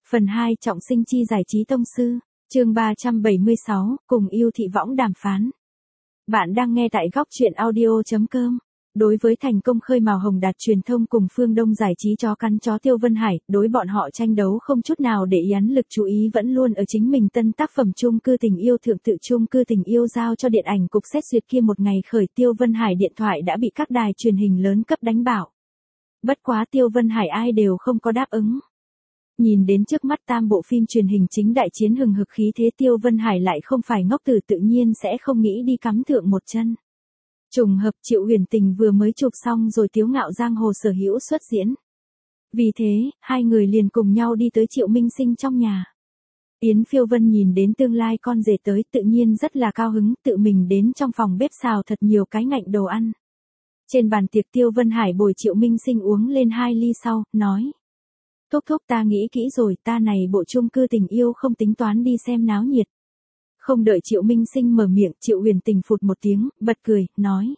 Phần 2 trọng sinh chi giải trí tông sư, chương 376, cùng yêu thị võng đàm phán. Bạn đang nghe tại góc truyện audio.com. Đối với thành công khơi mào Hồng Đạt truyền thông cùng Phương Đông giải trí chó cắn chó Tiêu Vân Hải, đối bọn họ tranh đấu không chút nào để ý, hắn lực chú ý vẫn luôn ở chính mình tân tác phẩm chung cư tình yêu thượng tự chung cư tình yêu giao cho điện ảnh cục xét duyệt kia một ngày khởi Tiêu Vân Hải điện thoại đã bị các đài truyền hình lớn cấp đánh bảo. Bất quá Tiêu Vân Hải ai đều không có đáp ứng. Nhìn đến trước mắt tam bộ phim truyền hình chính đại chiến hừng hực khí thế, Tiêu Vân Hải lại không phải ngốc tử, tự nhiên sẽ không nghĩ đi cắm thượng một chân. Trùng hợp Triệu Huyền Tình vừa mới chụp xong rồi Tiếu Ngạo Giang Hồ sở hữu xuất diễn. Vì thế, hai người liền cùng nhau đi tới Triệu Minh Sinh trong nhà. Yến Phiêu Vân nhìn đến tương lai con rể tới tự nhiên rất là cao hứng, tự mình đến trong phòng bếp xào thật nhiều cái ngạnh đồ ăn. Trên bàn tiệc Tiêu Vân Hải bồi Triệu Minh Sinh uống lên 2 ly sau, nói. Thúc thúc, ta nghĩ kỹ rồi, ta này bộ chung cư tình yêu không tính toán đi xem náo nhiệt. Không đợi Triệu Minh Sinh mở miệng, Triệu Huyền Tình phụt một tiếng, bật cười, nói.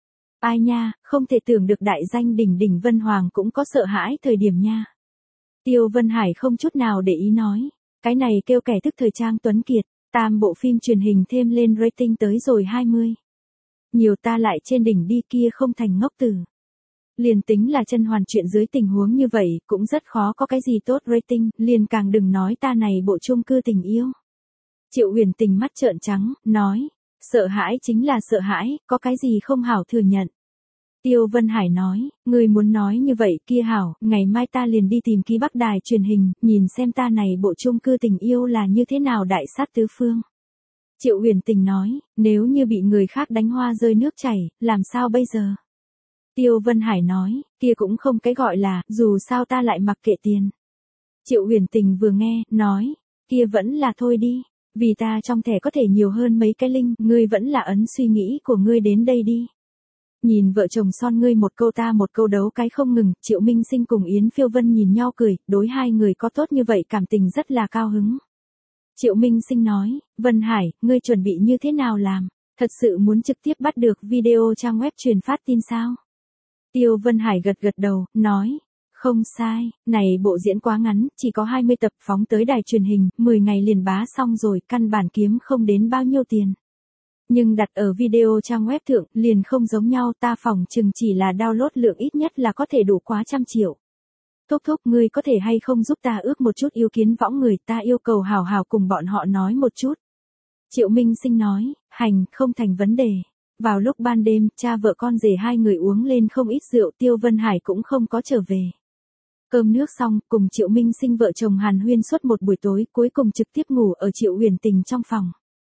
Ai nha, không thể tưởng được đại danh đỉnh đỉnh Vân Hoàng cũng có sợ hãi thời điểm nha. Tiêu Vân Hải không chút nào để ý nói. Cái này kêu kẻ thức thời trang tuấn kiệt, tam bộ phim truyền hình thêm lên rating tới rồi 20. Nhiều ta lại trên đỉnh đi kia không thành ngốc tử. Liền tính là chân hoàn chuyện dưới tình huống như vậy, cũng rất khó có cái gì tốt rating, liền càng đừng nói ta này bộ chung cư tình yêu. Triệu Huyền Tình mắt trợn trắng, nói, sợ hãi chính là sợ hãi, có cái gì không hảo thừa nhận. Tiêu Vân Hải nói, người muốn nói như vậy kia hảo, ngày mai ta liền đi tìm ký Bắc đài truyền hình, nhìn xem ta này bộ chung cư tình yêu là như thế nào đại sát tứ phương. Triệu Huyền Tình nói, nếu như bị người khác đánh hoa rơi nước chảy, làm sao bây giờ? Tiêu Vân Hải nói, kia cũng không cái gọi là, dù sao ta lại mặc kệ tiền. Triệu Huyền Tình vừa nghe, nói, kia vẫn là thôi đi, vì ta trong thẻ có thể nhiều hơn mấy cái link, ngươi vẫn là ấn suy nghĩ của ngươi đến đây đi. Nhìn vợ chồng son ngươi một câu ta một câu đấu cái không ngừng, Triệu Minh Sinh cùng Yến Phiêu Vân nhìn nhau cười, đối hai người có tốt như vậy cảm tình rất là cao hứng. Triệu Minh Sinh nói, Vân Hải, ngươi chuẩn bị như thế nào làm? Thật sự muốn trực tiếp bắt được video trang web truyền phát tin sao? Tiêu Vân Hải gật gật đầu, nói, không sai, này bộ diễn quá ngắn, chỉ có 20 tập phóng tới đài truyền hình, 10 ngày liền bá xong rồi, căn bản kiếm không đến bao nhiêu tiền. Nhưng đặt ở video trang web thượng, liền không giống nhau, ta phỏng chừng chỉ là download lượng ít nhất là có thể đủ quá 100 triệu. Thúc thúc, ngươi có thể hay không giúp ta ước một chút yêu kiến võng người, ta yêu cầu hào hào cùng bọn họ nói một chút. Triệu Minh Sinh nói, hành, không thành vấn đề. Vào lúc ban đêm, cha vợ con rể hai người uống lên không ít rượu, Tiêu Vân Hải cũng không có trở về. Cơm nước xong, cùng Triệu Minh Sinh vợ chồng hàn huyên suốt một buổi tối, cuối cùng trực tiếp ngủ ở Triệu Huyền Tình trong phòng.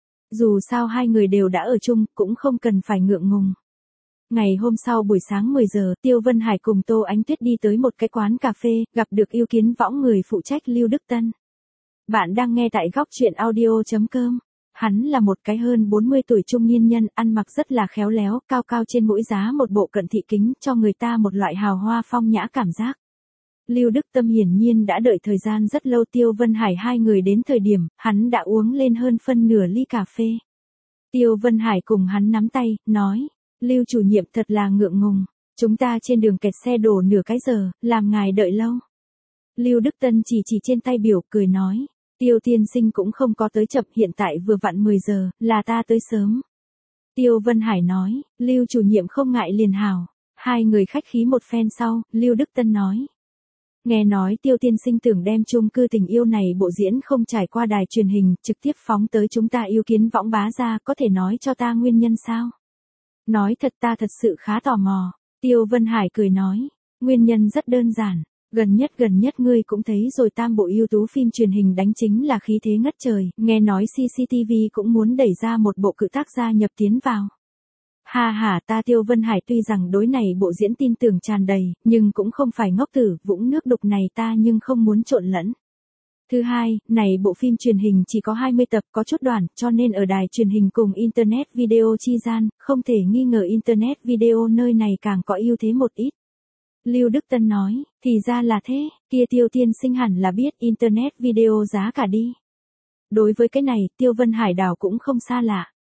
Dù sao hai người đều đã ở chung, cũng không cần phải ngượng ngùng. Ngày hôm sau buổi sáng 10 giờ, Tiêu Vân Hải cùng Tô Ánh Tuyết đi tới một cái quán cà phê, gặp được yêu kiến võng người phụ trách Lưu Đức Tân. Bạn đang nghe tại góc truyện audio.com. Hắn là một cái hơn 40 tuổi trung niên nhân, ăn mặc rất là khéo léo, cao cao trên mũi giá một bộ cận thị kính, cho người ta một loại hào hoa phong nhã cảm giác. Lưu Đức Tâm hiển nhiên đã đợi thời gian rất lâu, Tiêu Vân Hải hai người đến thời điểm, hắn đã uống lên hơn phân nửa ly cà phê. Tiêu Vân Hải cùng hắn nắm tay, nói, Lưu chủ nhiệm thật là ngượng ngùng, chúng ta trên đường kẹt xe đổ nửa cái giờ, làm ngài đợi lâu. Lưu Đức Tân chỉ trên tay biểu, cười nói. Tiêu tiên sinh cũng không có tới chậm, hiện tại vừa vặn 10 giờ, là ta tới sớm. Tiêu Vân Hải nói, Lưu chủ nhiệm không ngại liền hảo. Hai người khách khí một phen sau, Lưu Đức Tân nói. Nghe nói Tiêu tiên sinh tưởng đem chung cư tình yêu này bộ diễn không trải qua đài truyền hình, trực tiếp phóng tới chúng ta yêu kiến võng bá ra, có thể nói cho ta nguyên nhân sao? Nói thật, ta thật sự khá tò mò. Tiêu Vân Hải cười nói, nguyên nhân rất đơn giản. Gần nhất ngươi cũng thấy rồi, tam bộ ưu tú phim truyền hình đánh chính là khí thế ngất trời, nghe nói CCTV cũng muốn đẩy ra một bộ cự tác gia nhập tiến vào. Ha, ta Tiêu Vân Hải tuy rằng đối này bộ diễn tin tưởng tràn đầy, nhưng cũng không phải ngốc tử, vũng nước đục này ta nhưng không muốn trộn lẫn. Thứ hai, này bộ phim truyền hình chỉ có 20 tập, có chút đoạn, cho nên ở đài truyền hình cùng Internet video chi gian, không thể nghi ngờ Internet video nơi này càng có ưu thế một ít. Lưu Đức Tân nói, thì ra là thế, kia Tiêu tiên sinh hẳn là biết Internet video giá cả đi. Đối với cái này, Tiêu Vân Hải đảo cũng không xa lạ.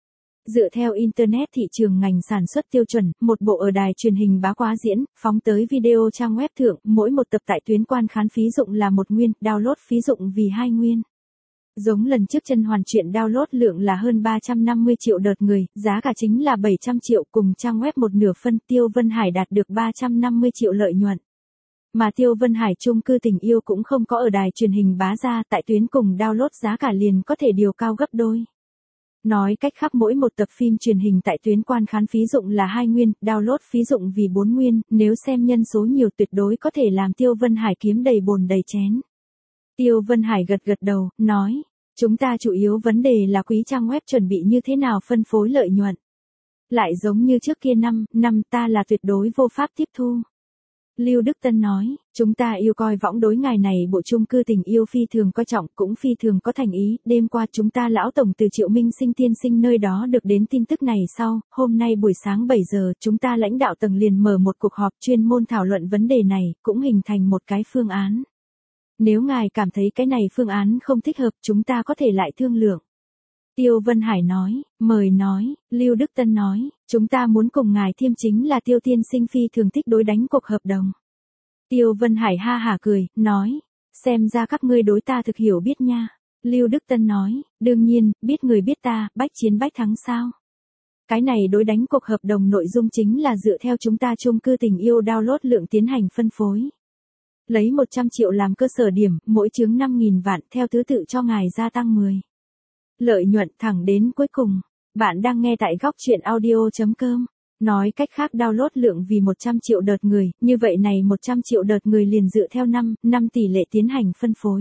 Dựa theo Internet thị trường ngành sản xuất tiêu chuẩn, một bộ ở đài truyền hình bá quá diễn, phóng tới video trang web thượng, mỗi một tập tại tuyến quan khán phí dụng là 1 nguyên, download phí dụng vì 2 nguyên. Giống lần trước chân hoàn chuyện download lượng là hơn 350 triệu đợt người, giá cả chính là 700 triệu cùng trang web một nửa phân, Tiêu Vân Hải đạt được 350 triệu lợi nhuận. Mà Tiêu Vân Hải chung cư tình yêu cũng không có ở đài truyền hình bá ra, tại tuyến cùng download giá cả liền có thể điều cao gấp đôi. Nói cách khác mỗi một tập phim truyền hình tại tuyến quan khán phí dụng là 2 nguyên, download phí dụng vì 4 nguyên, nếu xem nhân số nhiều tuyệt đối có thể làm Tiêu Vân Hải kiếm đầy bồn đầy chén. Tiêu Vân Hải gật gật đầu, nói, chúng ta chủ yếu vấn đề là quý trang web chuẩn bị như thế nào phân phối lợi nhuận. Lại giống như trước kia năm ta là tuyệt đối vô pháp tiếp thu. Lưu Đức Tân nói, chúng ta yêu coi võng đối ngài này bộ chung cư tình yêu phi thường coi trọng cũng phi thường có thành ý, đêm qua chúng ta lão tổng từ Triệu Minh Sinh tiên sinh nơi đó được đến tin tức này sau, hôm nay buổi sáng 7 giờ chúng ta lãnh đạo tầng liền mở một cuộc họp chuyên môn thảo luận vấn đề này, cũng hình thành một cái phương án. Nếu ngài cảm thấy cái này phương án không thích hợp chúng ta có thể lại thương lượng. Tiêu Vân Hải nói, mời nói, Lưu Đức Tân nói, chúng ta muốn cùng ngài thiêm chính là Tiêu tiên sinh phi thường thích đối đánh cuộc hợp đồng. Tiêu Vân Hải ha hả cười, nói, xem ra các ngươi đối ta thực hiểu biết nha. Lưu Đức Tân nói, đương nhiên, biết người biết ta, bách chiến bách thắng sao. Cái này đối đánh cuộc hợp đồng nội dung chính là dựa theo chúng ta chung cư tình yêu download lượng tiến hành phân phối. Lấy 100 triệu làm cơ sở điểm, mỗi chướng 5.000 vạn theo thứ tự cho ngài gia tăng 10. Lợi nhuận thẳng đến cuối cùng. Bạn đang nghe tại góc chuyện audio.com. Nói cách khác download lượng vì 100 triệu đợt người, như vậy này 100 triệu đợt người liền dựa theo 5 tỷ lệ tiến hành phân phối.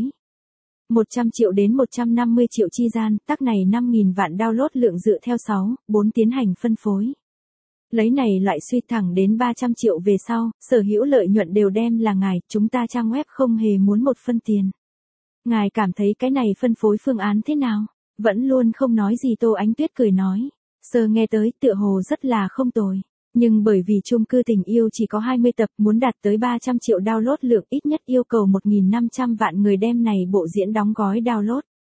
100 triệu đến 150 triệu chi gian, tắc này 5.000 vạn download lượng dựa theo 4 tiến hành phân phối. Lấy này loại suy thẳng đến 300 triệu về sau, sở hữu lợi nhuận đều đem là ngài, chúng ta trang web không hề muốn một phân tiền. Ngài cảm thấy cái này phân phối phương án thế nào? Vẫn luôn không nói gì Tô Ánh Tuyết cười nói. Sơ nghe tới tựa hồ rất là không tồi. Nhưng bởi vì chung cư tình yêu chỉ có 20 tập muốn đạt tới 300 triệu download lượng ít nhất yêu cầu 1.500 vạn người đem này bộ diễn đóng gói download.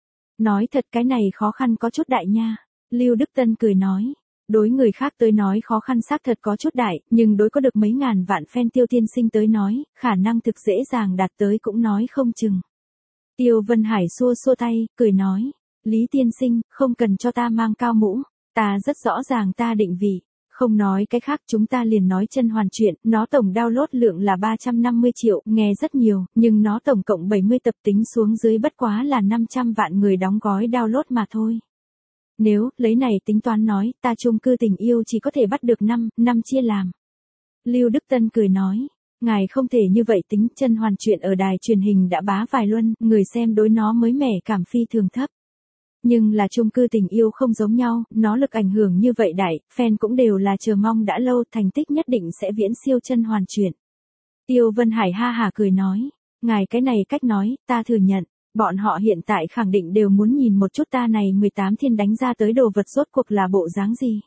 Nói thật cái này khó khăn có chút đại nha. Lưu Đức Tân cười nói. Đối người khác tới nói khó khăn xác thật có chút đại, nhưng đối có được mấy ngàn vạn fan Tiêu tiên sinh tới nói, khả năng thực dễ dàng đạt tới cũng nói không chừng. Tiêu Vân Hải xua xua tay, cười nói. Lý tiên sinh, không cần cho ta mang cao mũ, ta rất rõ ràng ta định vị. Không nói cái khác chúng ta liền nói chân hoàn chuyện, nó tổng download lượng là 350 triệu, nghe rất nhiều, nhưng nó tổng cộng 70 tập tính xuống dưới bất quá là 500 vạn người đóng gói download mà thôi. Nếu, lấy này tính toán nói, ta chung cư tình yêu chỉ có thể bắt được 5 chia làm. Lưu Đức Tân cười nói, ngài không thể như vậy tính, chân hoàn chuyện ở đài truyền hình đã bá vài luân, người xem đối nó mới mẻ cảm phi thường thấp. Nhưng là chung cư tình yêu không giống nhau, nó lực ảnh hưởng như vậy đại, fan cũng đều là chờ mong đã lâu, thành tích nhất định sẽ viễn siêu chân hoàn chuyện. Tiêu Vân Hải ha hả cười nói, ngài cái này cách nói, ta thừa nhận, bọn họ hiện tại khẳng định đều muốn nhìn một chút ta này 18 thiên đánh ra tới đồ vật rốt cuộc là bộ dáng gì.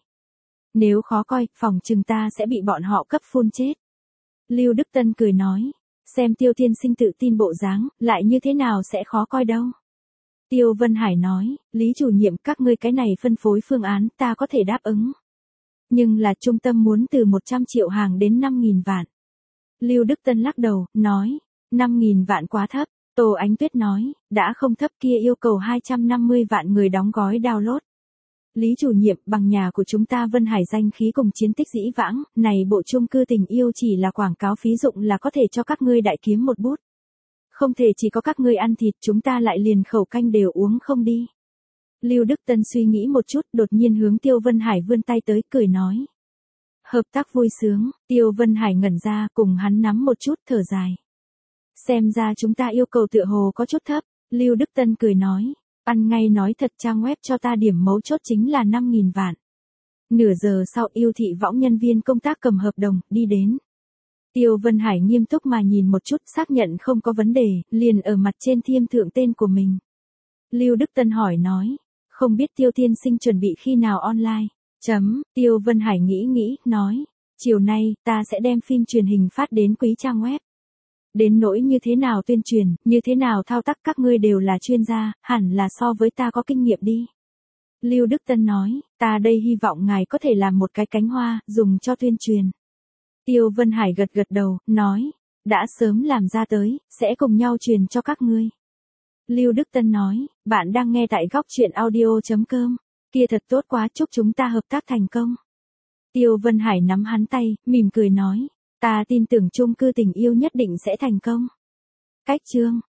Nếu khó coi, phòng chừng ta sẽ bị bọn họ cấp phun chết. Lưu Đức Tân cười nói, xem Tiêu tiên sinh tự tin bộ dáng, lại như thế nào sẽ khó coi đâu. Tiêu Vân Hải nói, Lý chủ nhiệm các ngươi cái này phân phối phương án ta có thể đáp ứng. Nhưng là trung tâm muốn từ 100 triệu hàng đến 5.000 vạn. Lưu Đức Tân lắc đầu, nói, 5.000 vạn quá thấp. Tô Ánh Tuyết nói, đã không thấp kia yêu cầu 250 vạn người đóng gói download. Lý chủ nhiệm, bằng nhà của chúng ta Vân Hải danh khí cùng chiến tích dĩ vãng, này bộ chung cư tình yêu chỉ là quảng cáo phí dụng là có thể cho các ngươi đại kiếm một bút. Không thể chỉ có các ngươi ăn thịt chúng ta lại liền khẩu canh đều uống không đi. Lưu Đức Tân suy nghĩ một chút đột nhiên hướng Tiêu Vân Hải vươn tay tới cười nói. Hợp tác vui sướng, Tiêu Vân Hải ngẩn ra cùng hắn nắm một chút thở dài. Xem ra chúng ta yêu cầu tựa hồ có chút thấp, Lưu Đức Tân cười nói. Ăn ngay nói thật trang web cho ta điểm mấu chốt chính là 5.000 vạn. Nửa giờ sau yêu thị võng nhân viên công tác cầm hợp đồng, đi đến. Tiêu Vân Hải nghiêm túc mà nhìn một chút xác nhận không có vấn đề, liền ở mặt trên thiêm thượng tên của mình. Lưu Đức Tân hỏi nói, không biết Tiêu tiên sinh chuẩn bị khi nào online. Tiêu Vân Hải nghĩ, nói, chiều nay, ta sẽ đem phim truyền hình phát đến quý trang web. Đến nỗi như thế nào tuyên truyền, như thế nào thao tác các ngươi đều là chuyên gia, hẳn là so với ta có kinh nghiệm đi. Lưu Đức Tân nói, ta đây hy vọng ngài có thể làm một cái cánh hoa, dùng cho tuyên truyền. Tiêu Vân Hải gật gật đầu, nói, đã sớm làm ra tới, sẽ cùng nhau truyền cho các ngươi. Lưu Đức Tân nói, bạn đang nghe tại góc truyện audio.com, kia thật tốt quá, chúc chúng ta hợp tác thành công. Tiêu Vân Hải nắm hắn tay, mỉm cười nói, ta tin tưởng chung cư tình yêu nhất định sẽ thành công. Cách chương